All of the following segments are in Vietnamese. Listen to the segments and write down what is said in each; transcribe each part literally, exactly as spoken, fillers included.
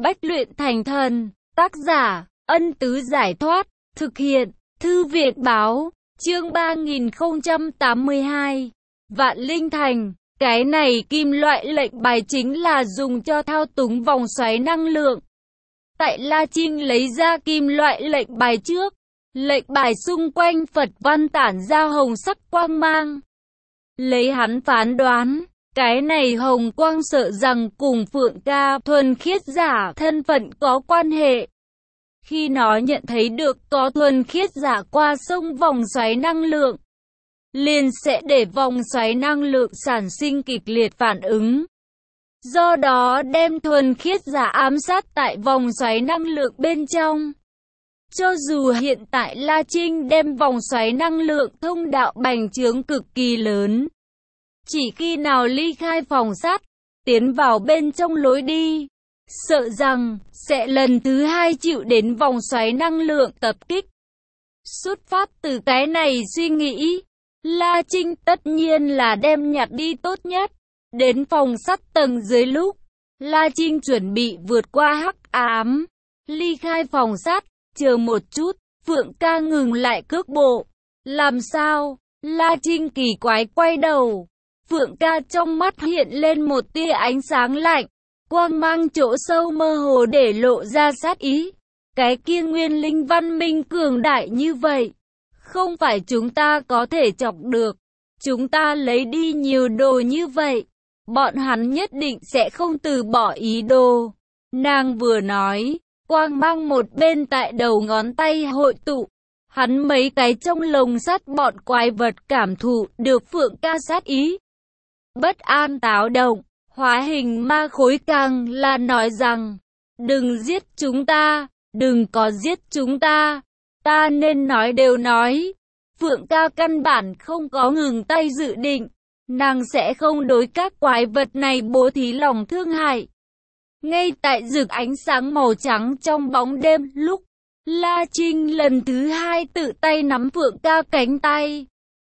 Bách luyện thành thần. Tác giả, Ân Tứ Giải Thoát. Thực hiện, Thư viện Báo. Chương ba nghìn không trăm tám mươi hai. Vạn Linh Thành. Cái này kim loại lệnh bài chính là dùng cho thao túng vòng xoáy năng lượng. Tại La Trinh lấy ra kim loại lệnh bài trước, lệnh bài xung quanh Phật văn tản ra hồng sắc quang mang. Lấy hắn phán đoán, cái này hồng quang sợ rằng cùng Phượng Ca thuần khiết giả thân phận có quan hệ. Khi nó nhận thấy được có thuần khiết giả qua sông vòng xoáy năng lượng, liền sẽ để vòng xoáy năng lượng sản sinh kịch liệt phản ứng. Do đó đem thuần khiết giả ám sát tại vòng xoáy năng lượng bên trong. Cho dù hiện tại La Trinh đem vòng xoáy năng lượng thông đạo bành trướng cực kỳ lớn, chỉ khi nào ly khai phòng sắt, tiến vào bên trong lối đi, sợ rằng sẽ lần thứ hai chịu đến vòng xoáy năng lượng tập kích. Xuất phát từ cái này suy nghĩ, La Trinh tất nhiên là đem nhặt đi tốt nhất. Đến phòng sắt tầng dưới lúc, La Trinh chuẩn bị vượt qua hắc ám, ly khai phòng sắt. Chờ một chút, Phượng Ca ngừng lại cước bộ. Làm sao? La Trinh kỳ quái quay đầu. Phượng Ca trong mắt hiện lên một tia ánh sáng lạnh, quang mang chỗ sâu mơ hồ để lộ ra sát ý. Cái kia nguyên linh văn minh cường đại như vậy, không phải chúng ta có thể chọc được. Chúng ta lấy đi nhiều đồ như vậy, bọn hắn nhất định sẽ không từ bỏ ý đồ. Nàng vừa nói, quang mang một bên tại đầu ngón tay hội tụ. Hắn mấy cái trong lồng sắt bọn quái vật cảm thụ được Phượng Ca sát ý. Bất an táo động, hóa hình ma khối càng là nói rằng, đừng giết chúng ta, đừng có giết chúng ta. Ta nên nói đều nói. Phượng Ca căn bản không có ngừng tay dự định. Nàng sẽ không đối các quái vật này bố thí lòng thương hại. Ngay tại rực ánh sáng màu trắng trong bóng đêm lúc, La Trinh lần thứ hai tự tay nắm Phượng Ca cánh tay.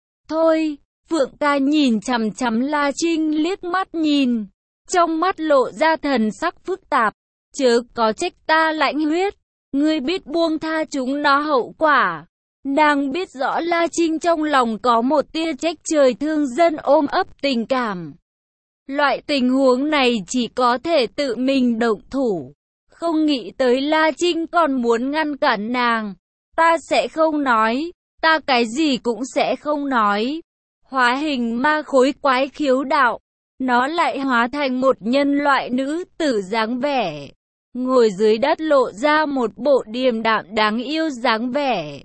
Thôi, Phượng Ca nhìn chằm chằm La Trinh liếc mắt nhìn, trong mắt lộ ra thần sắc phức tạp. Chớ có trách ta lãnh huyết, ngươi biết buông tha chúng nó hậu quả. Nàng biết rõ La Trinh trong lòng có một tia trách trời thương dân ôm ấp tình cảm. Loại tình huống này chỉ có thể tự mình động thủ. Không nghĩ tới La Trinh còn muốn ngăn cản nàng. Ta sẽ không nói, ta cái gì cũng sẽ không nói. Hóa hình ma khối quái khiếu đạo, nó lại hóa thành một nhân loại nữ tử dáng vẻ. Ngồi dưới đất lộ ra một bộ điềm đạm đáng yêu dáng vẻ.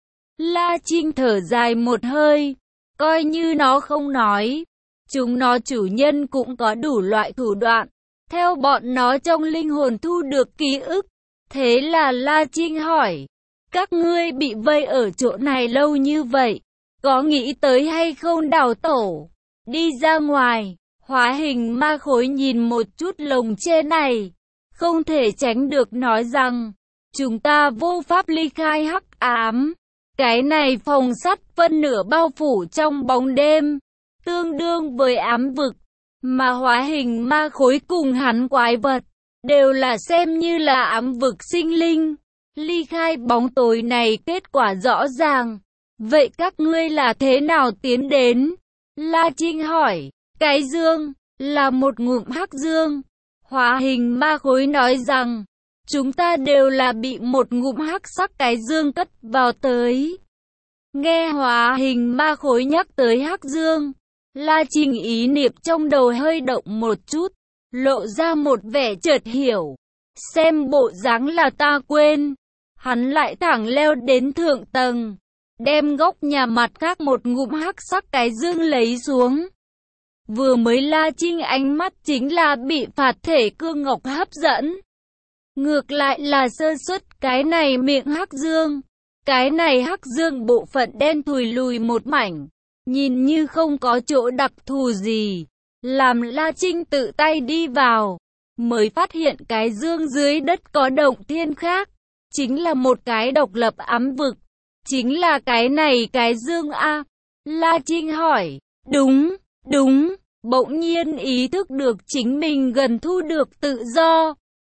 La Trinh thở dài một hơi, coi như nó không nói. Chúng nó chủ nhân cũng có đủ loại thủ đoạn, theo bọn nó trong linh hồn thu được ký ức. Thế là La Trinh hỏi, các ngươi bị vây ở chỗ này lâu như vậy, có nghĩ tới hay không đào tổ, đi ra ngoài? Hóa hình ma khối nhìn một chút lồng tre này, không thể tránh được nói rằng, chúng ta vô pháp ly khai hắc ám. Cái này phòng sắt phân nửa bao phủ trong bóng đêm, tương đương với ám vực, mà hóa hình ma khối cùng hắn quái vật, đều là xem như là ám vực sinh linh. Ly khai bóng tối này kết quả rõ ràng. Vậy các ngươi là thế nào tiến đến? La Trinh hỏi. Cái dương, là một ngụm hắc dương. Hóa hình ma khối nói rằng, chúng ta đều là bị một ngụm hắc sắc cái dương cất vào tới. Nghe hóa hình ma khối nhắc tới hắc dương, La Trinh ý niệm trong đầu hơi động một chút, lộ ra một vẻ chợt hiểu. Xem bộ dáng là ta quên. Hắn lại thẳng leo đến thượng tầng, đem góc nhà mặt khác một ngụm hắc sắc cái dương lấy xuống. Vừa mới La Trinh ánh mắt chính là bị phạt thể cương ngọc hấp dẫn. Ngược lại là sơ suất cái này miệng hắc dương. Cái này hắc dương bộ phận đen thùi lùi một mảnh, nhìn như không có chỗ đặc thù gì. Làm La Trinh tự tay đi vào, mới phát hiện cái dương dưới đất có động thiên khác. Chính là một cái độc lập ám vực. Chính là cái này cái dương A. La Trinh hỏi. Đúng, đúng. Bỗng nhiên ý thức được chính mình gần thu được tự do.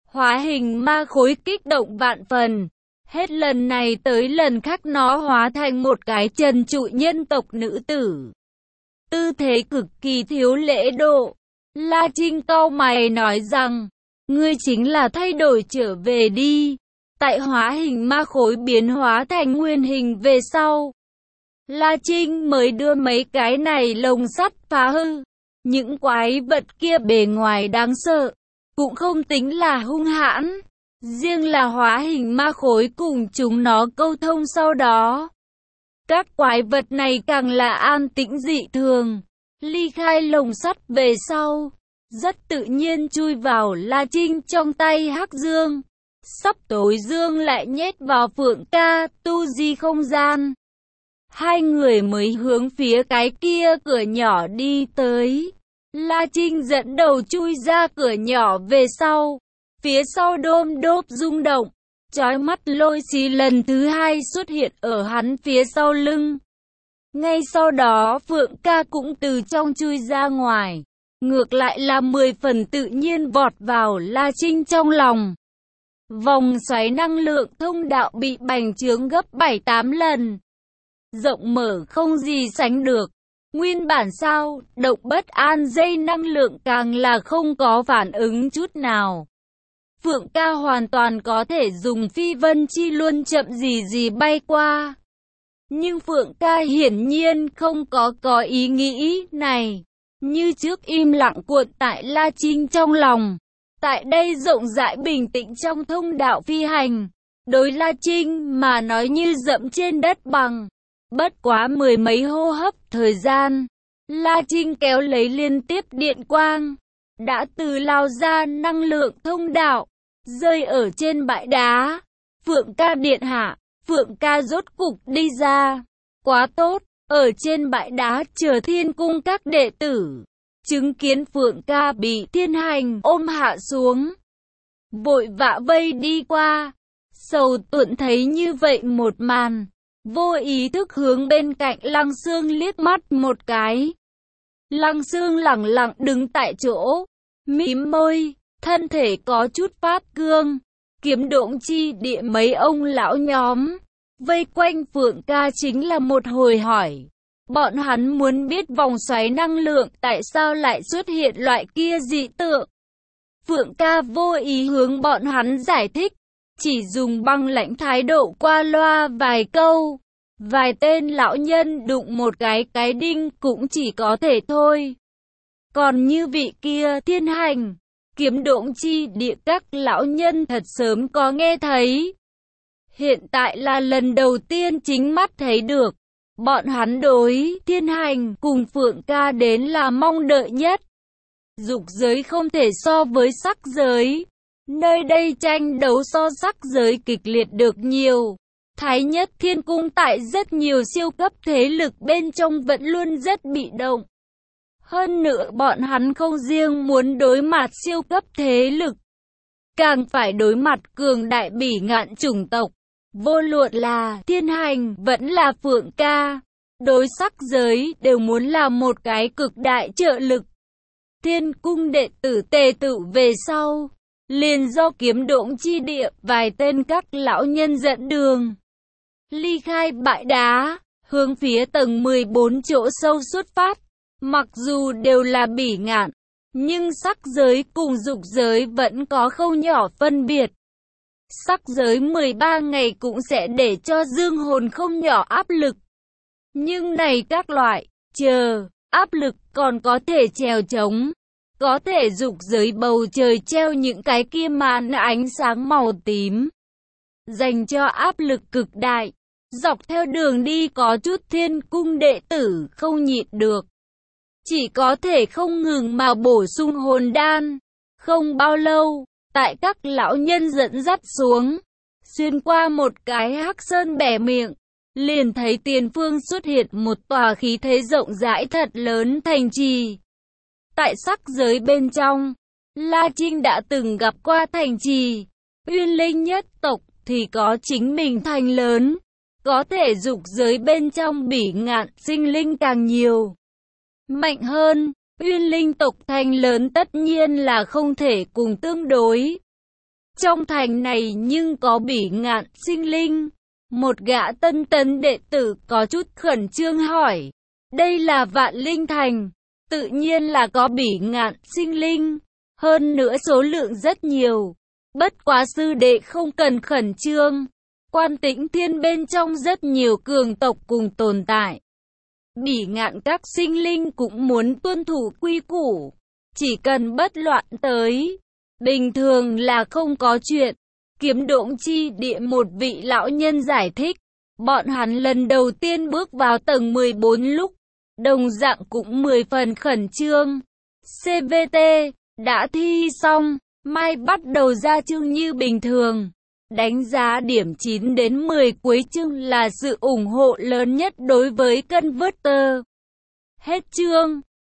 Hóa hình ma khối kích động vạn phần. Hết lần này tới lần khác nó hóa thành một cái trần trụi nhân tộc nữ tử. Tư thế cực kỳ thiếu lễ độ. La Trinh cau mày nói rằng, ngươi chính là thay đổi trở về đi. Tại hóa hình ma khối biến hóa thành nguyên hình về sau, La Trinh mới đưa mấy cái này lồng sắt phá hư. Những quái vật kia bề ngoài đáng sợ, cũng không tính là hung hãn. Riêng là hóa hình ma khối cùng chúng nó câu thông sau đó, các quái vật này càng là an tĩnh dị thường. Ly khai lồng sắt về sau, rất tự nhiên chui vào La Trinh trong tay Hắc Dương. Sắp tối Dương lại nhét vào Phượng Ca tu di không gian. Hai người mới hướng phía cái kia cửa nhỏ đi tới. La Trinh dẫn đầu chui ra cửa nhỏ về sau. Phía sau đôm đốp rung động. Chói mắt lôi xí lần thứ hai xuất hiện ở hắn phía sau lưng. Ngay sau đó Phượng Ca cũng từ trong chui ra ngoài. Ngược lại là mười phần tự nhiên vọt vào La Trinh trong lòng. Vòng xoáy năng lượng thông đạo bị bành trướng gấp bảy tám lần. Rộng mở không gì sánh được. Nguyên bản sao, động bất an dây năng lượng càng là không có phản ứng chút nào. Phượng Ca hoàn toàn có thể dùng phi vân chi luân chậm gì gì bay qua. Nhưng Phượng Ca hiển nhiên không có có ý nghĩ này. Như trước im lặng cuộn tại La Trinh trong lòng. Tại đây rộng rãi bình tĩnh trong thông đạo phi hành. Đối La Trinh mà nói như dẫm trên đất bằng. Bất quá mười mấy hô hấp thời gian, La Trinh kéo lấy liên tiếp điện quang. Đã từ lao ra năng lượng thông đạo, rơi ở trên bãi đá. Phượng Ca điện hạ, Phượng Ca rốt cục đi ra. Quá tốt, ở trên bãi đá chờ Thiên Cung các đệ tử. Chứng kiến Phượng Ca bị Thiên Hành ôm hạ xuống, vội vã vây đi qua. Sầu Tuận thấy như vậy một màn, vô ý thức hướng bên cạnh Lăng Xương liếc mắt một cái. Lăng Xương lẳng lặng đứng tại chỗ, mím môi, thân thể có chút phát cương. Kiếm Độn chi địa mấy ông lão nhóm vây quanh Phượng Ca chính là một hồi hỏi. Bọn hắn muốn biết vòng xoáy năng lượng tại sao lại xuất hiện loại kia dị tượng. Phượng Ca vô ý hướng bọn hắn giải thích, chỉ dùng băng lãnh thái độ qua loa vài câu. Vài tên lão nhân đụng một cái cái đinh cũng chỉ có thể thôi. Còn như vị kia Thiên Hành, Kiếm Độn chi địa các lão nhân thật sớm có nghe thấy. Hiện tại là lần đầu tiên chính mắt thấy được. Bọn hắn đối Thiên Hành cùng Phượng Ca đến là mong đợi nhất. Dục giới không thể so với sắc giới. Nơi đây tranh đấu so sắc giới kịch liệt được nhiều. Thái Nhất Thiên Cung tại rất nhiều siêu cấp thế lực bên trong vẫn luôn rất bị động. Hơn nữa bọn hắn không riêng muốn đối mặt siêu cấp thế lực, càng phải đối mặt cường đại bỉ ngạn chủng tộc. Vô luận là Thiên Hành vẫn là Phượng Ca, đối sắc giới đều muốn là một cái cực đại trợ lực. Thiên Cung đệ tử tề tựu về sau, liền do Kiếm Độn chi địa vài tên các lão nhân dẫn đường. Ly khai bãi đá, hướng phía tầng mười bốn chỗ sâu xuất phát. Mặc dù đều là bỉ ngạn, nhưng sắc giới cùng dục giới vẫn có không nhỏ phân biệt. Sắc giới mười ba ngày cũng sẽ để cho dương hồn không nhỏ áp lực. Nhưng này các loại, chờ, áp lực còn có thể trèo trống. Có thể dục giới bầu trời treo những cái kia màn ánh sáng màu tím, dành cho áp lực cực đại. Dọc theo đường đi có chút Thiên Cung đệ tử không nhịn được, chỉ có thể không ngừng mà bổ sung hồn đan. Không bao lâu, tại các lão nhân dẫn dắt xuống, xuyên qua một cái hắc sơn bẻ miệng, liền thấy tiền phương xuất hiện một tòa khí thế rộng rãi thật lớn thành trì. Tại sắc giới bên trong, La Trinh đã từng gặp qua thành trì. Uyên Linh nhất tộc thì có chính mình thành lớn, có thể dục giới bên trong bỉ ngạn sinh linh càng nhiều, mạnh hơn. Uyên Linh tộc thành lớn tất nhiên là không thể cùng tương đối. Trong thành này nhưng có Bỉ Ngạn sinh linh. Một gã tân tấn đệ tử có chút khẩn trương hỏi. Đây là Vạn Linh Thành, tự nhiên là có Bỉ Ngạn sinh linh. Hơn nữa số lượng rất nhiều. Bất quá sư đệ không cần khẩn trương. Quan Tĩnh Thiên bên trong rất nhiều cường tộc cùng tồn tại. Bỉ Ngạn các sinh linh cũng muốn tuân thủ quy củ. Chỉ cần bất loạn tới, bình thường là không có chuyện. Kiếm Độn Chi Địa một vị lão nhân giải thích. Bọn hắn lần đầu tiên bước vào tầng mười bốn lúc, đồng dạng cũng mười phần khẩn trương. xê vê tê đã thi xong, mai bắt đầu ra chương như bình thường. Đánh giá điểm chín đến mười cuối chương là sự ủng hộ lớn nhất đối với Converter. Hết chương.